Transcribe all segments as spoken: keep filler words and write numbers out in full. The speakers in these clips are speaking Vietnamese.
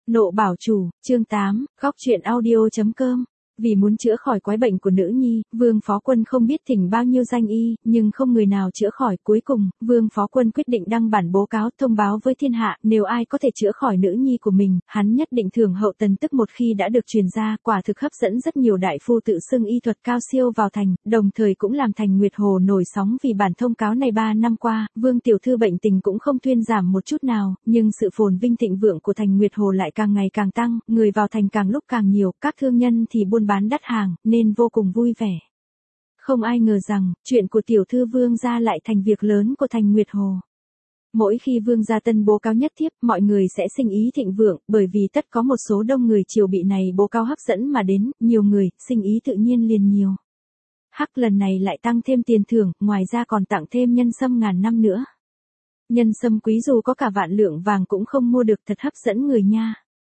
Nộ bảo chủ, chương tám, góc truyện audio.com. Vì muốn chữa khỏi quái bệnh của nữ nhi, Vương Phó Quân không biết thỉnh bao nhiêu danh y, nhưng không người nào chữa khỏi. Cuối cùng, Vương Phó Quân quyết định đăng bản bố cáo thông báo với thiên hạ, nếu ai có thể chữa khỏi nữ nhi của mình, hắn nhất định thưởng hậu tần. Tức một khi đã được truyền ra, quả thực hấp dẫn rất nhiều đại phu tự xưng y thuật cao siêu vào thành, đồng thời cũng làm thành Nguyệt Hồ nổi sóng. Vì bản thông cáo này ba năm qua, Vương tiểu thư bệnh tình cũng không thuyên giảm một chút nào, nhưng sự phồn vinh thịnh vượng của thành Nguyệt Hồ lại càng ngày càng tăng, người vào thành càng lúc càng nhiều, các thương nhân thì buôn bán đắt hàng, nên vô cùng vui vẻ. Không ai ngờ rằng, chuyện của tiểu thư Vương gia lại thành việc lớn của thành Nguyệt Hồ. Mỗi khi Vương gia tân bố cáo nhất thiếp, mọi người sẽ sinh ý thịnh vượng, bởi vì tất có một số đông người triều bị này bố cáo hấp dẫn mà đến, nhiều người, sinh ý tự nhiên liền nhiều. Hắc lần này lại tăng thêm tiền thưởng, ngoài ra còn tặng thêm nhân sâm ngàn năm nữa. Nhân sâm quý dù có cả vạn lượng vàng cũng không mua được, thật hấp dẫn người nha.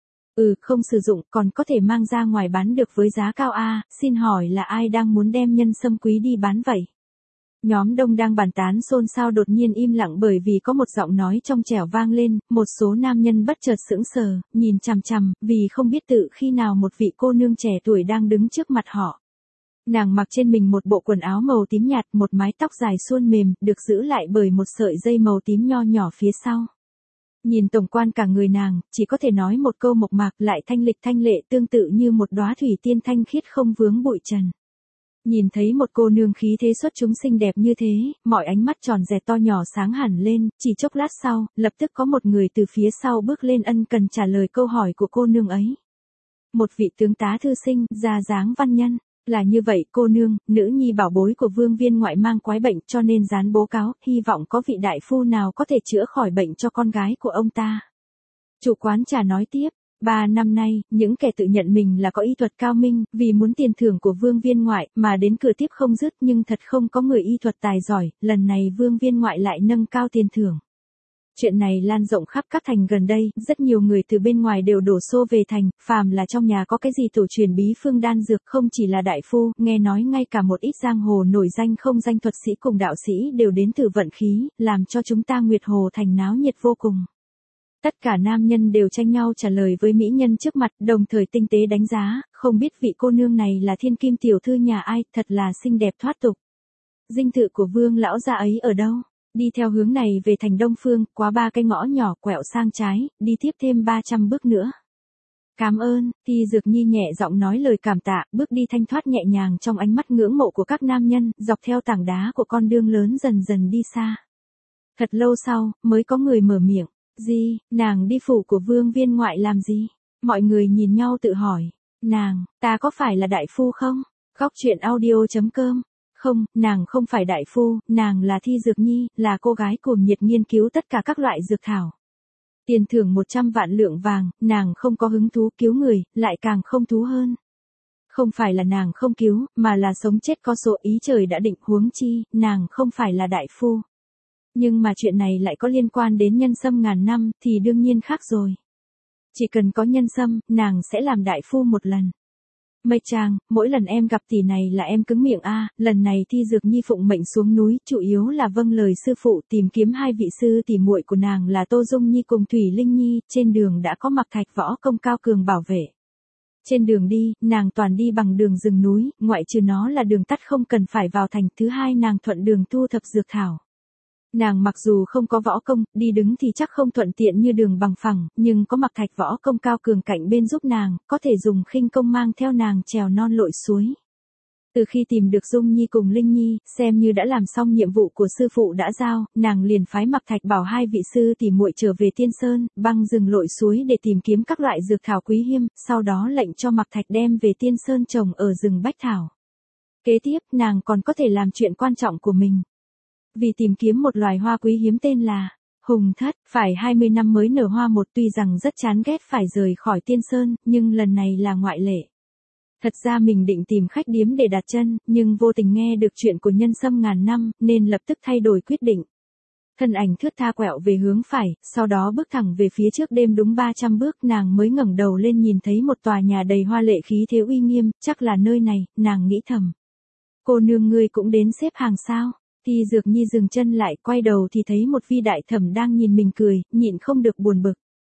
Ừ, không sử dụng, còn có thể mang ra ngoài bán được với giá cao a, à, xin hỏi là ai đang muốn đem nhân sâm quý đi bán vậy? Nhóm đông đang bàn tán xôn xao đột nhiên im lặng bởi vì có một giọng nói trong trẻo vang lên, một số nam nhân bất chợt sững sờ, nhìn chằm chằm, vì không biết tự khi nào một vị cô nương trẻ tuổi đang đứng trước mặt họ. Nàng mặc trên mình một bộ quần áo màu tím nhạt, một mái tóc dài suôn mềm, được giữ lại bởi một sợi dây màu tím nho nhỏ phía sau. Nhìn tổng quan cả người nàng, chỉ có thể nói một câu mộc mạc, lại thanh lịch thanh lệ, tương tự như một đóa thủy tiên thanh khiết không vướng bụi trần. Nhìn thấy một cô nương khí thế xuất chúng xinh đẹp như thế, mọi ánh mắt tròn dẹt to nhỏ sáng hẳn lên, chỉ chốc lát sau, lập tức có một người từ phía sau bước lên ân cần trả lời câu hỏi của cô nương ấy. Một vị tướng tá thư sinh, da dáng văn nhân. Là như vậy cô nương, nữ nhi bảo bối của Vương viên ngoại mang quái bệnh cho nên dán bố cáo, hy vọng có vị đại phu nào có thể chữa khỏi bệnh cho con gái của ông ta. Chủ quán trà nói tiếp, ba năm nay, những kẻ tự nhận mình là có y thuật cao minh, vì muốn tiền thưởng của Vương viên ngoại mà đến cửa tiếp không dứt, nhưng thật không có người y thuật tài giỏi, lần này Vương viên ngoại lại nâng cao tiền thưởng. Chuyện này lan rộng khắp các thành gần đây, rất nhiều người từ bên ngoài đều đổ xô về thành, phàm là trong nhà có cái gì tổ truyền bí phương đan dược, không chỉ là đại phu, nghe nói ngay cả một ít giang hồ nổi danh không danh thuật sĩ cùng đạo sĩ đều đến từ vận khí, làm cho chúng ta Nguyệt Hồ thành náo nhiệt vô cùng. Tất cả nam nhân đều tranh nhau trả lời với mỹ nhân trước mặt, đồng thời tinh tế đánh giá, không biết vị cô nương này là thiên kim tiểu thư nhà ai, thật là xinh đẹp thoát tục. Dinh thự của Vương lão gia ấy ở đâu? Đi theo hướng này về thành Đông Phương, qua ba cái ngõ nhỏ quẹo sang trái, đi tiếp thêm ba trăm bước nữa. Cảm ơn, Thi Dược Nhi nhẹ giọng nói lời cảm tạ, bước đi thanh thoát nhẹ nhàng trong ánh mắt ngưỡng mộ của các nam nhân, dọc theo tảng đá của con đường lớn dần dần đi xa. Thật lâu sau, mới có người mở miệng, gì, nàng đi phủ của Vương viên ngoại làm gì? Mọi người nhìn nhau tự hỏi, nàng, ta có phải là đại phu không? Góc truyện audio.com. Không, nàng không phải đại phu, nàng là Thi Dược Nhi, là cô gái cuồng nhiệt nghiên cứu tất cả các loại dược thảo. Tiền thưởng một trăm vạn lượng vàng, nàng không có hứng thú cứu người, lại càng không thú hơn. Không phải là nàng không cứu, mà là sống chết có số, ý trời đã định, huống chi, nàng không phải là đại phu. Nhưng mà chuyện này lại có liên quan đến nhân sâm ngàn năm, thì đương nhiên khác rồi. Chỉ cần có nhân sâm, nàng sẽ làm đại phu một lần. Mây Trang, mỗi lần em gặp tỷ này là em cứng miệng a, à, lần này Thi Dược Nhi phụng mệnh xuống núi, chủ yếu là vâng lời sư phụ tìm kiếm hai vị sư tỷ muội của nàng là Tô Dung Nhi cùng Thủy Linh Nhi, trên đường đã có Mặc Thạch võ công cao cường bảo vệ. Trên đường đi, nàng toàn đi bằng đường rừng núi, ngoại trừ nó là đường tắt không cần phải vào thành, thứ hai nàng thuận đường thu thập dược thảo. Nàng mặc dù không có võ công, đi đứng thì chắc không thuận tiện như đường bằng phẳng, nhưng có Mặc Thạch võ công cao cường cạnh bên giúp nàng, có thể dùng khinh công mang theo nàng trèo non lội suối. Từ khi tìm được Dung Nhi cùng Linh Nhi, xem như đã làm xong nhiệm vụ của sư phụ đã giao, nàng liền phái Mặc Thạch bảo hai vị sư tỷ muội trở về Tiên Sơn, băng rừng lội suối để tìm kiếm các loại dược thảo quý hiếm, sau đó lệnh cho Mặc Thạch đem về Tiên Sơn trồng ở rừng bách thảo. Kế tiếp, nàng còn có thể làm chuyện quan trọng của mình. Vì tìm kiếm một loài hoa quý hiếm tên là hùng thất, phải hai mươi năm mới nở hoa một, tuy rằng rất chán ghét phải rời khỏi Tiên Sơn, nhưng lần này là ngoại lệ. Thật ra mình định tìm khách điếm để đặt chân, nhưng vô tình nghe được chuyện của nhân sâm ngàn năm, nên lập tức thay đổi quyết định. Thân ảnh thướt tha quẹo về hướng phải, sau đó bước thẳng về phía trước, đêm đúng ba trăm bước nàng mới ngẩng đầu lên nhìn thấy một tòa nhà đầy hoa lệ khí thế uy nghiêm, chắc là nơi này, nàng nghĩ thầm. Cô nương ngươi cũng đến xếp hàng sao? Thi Dược Nhi dừng chân lại, quay đầu thì thấy một vi đại thẩm đang nhìn mình cười, nhịn không được buồn bực.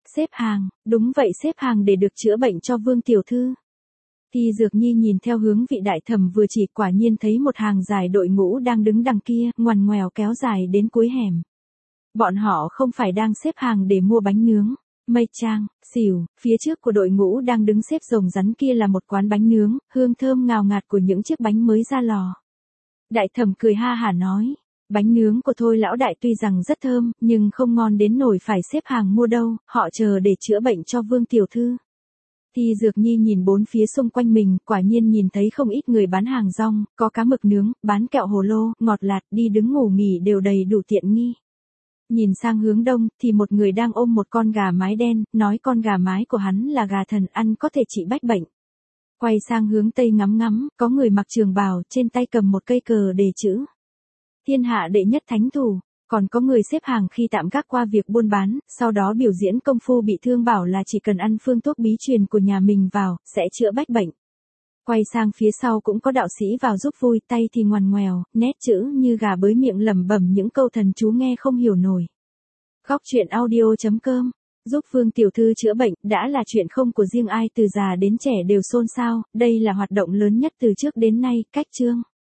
Xếp hàng, đúng vậy, xếp hàng để được chữa bệnh cho Vương tiểu thư. Thi Dược Nhi nhìn theo hướng vị đại thẩm vừa chỉ, quả nhiên thấy một hàng dài đội ngũ đang đứng đằng kia, ngoằn ngoèo kéo dài đến cuối hẻm. Bọn họ không phải đang xếp hàng để mua bánh nướng. Mây Trang, xỉu, phía trước của đội ngũ đang đứng xếp rồng rắn kia là một quán bánh nướng, hương thơm ngào ngạt của những chiếc bánh mới ra lò. Đại thẩm cười ha hả nói, bánh nướng của Thôi lão đại tuy rằng rất thơm, nhưng không ngon đến nổi phải xếp hàng mua đâu, họ chờ để chữa bệnh cho Vương tiểu thư. Thi Dược Nhi nhìn bốn phía xung quanh mình, quả nhiên nhìn thấy không ít người bán hàng rong, có cá mực nướng, bán kẹo hồ lô, ngọt lạt, đi đứng ngủ nghỉ đều đầy đủ tiện nghi. Nhìn sang hướng đông, thì một người đang ôm một con gà mái đen, nói con gà mái của hắn là gà thần ăn có thể trị bách bệnh. Quay sang hướng tây ngắm ngắm, có người mặc trường bào, trên tay cầm một cây cờ đề chữ thiên hạ đệ nhất thánh thủ, còn có người xếp hàng khi tạm gác qua việc buôn bán, sau đó biểu diễn công phu bị thương bảo là chỉ cần ăn phương thuốc bí truyền của nhà mình vào, sẽ chữa bách bệnh. Quay sang phía sau cũng có đạo sĩ vào giúp vui, tay thì ngoằn ngoèo, nét chữ như gà bới miệng lẩm bẩm những câu thần chú nghe không hiểu nổi. Góc truyện audio chấm com, giúp Vương tiểu thư chữa bệnh, đã là chuyện không của riêng ai, từ già đến trẻ đều xôn xao, đây là hoạt động lớn nhất từ trước đến nay, cách chương.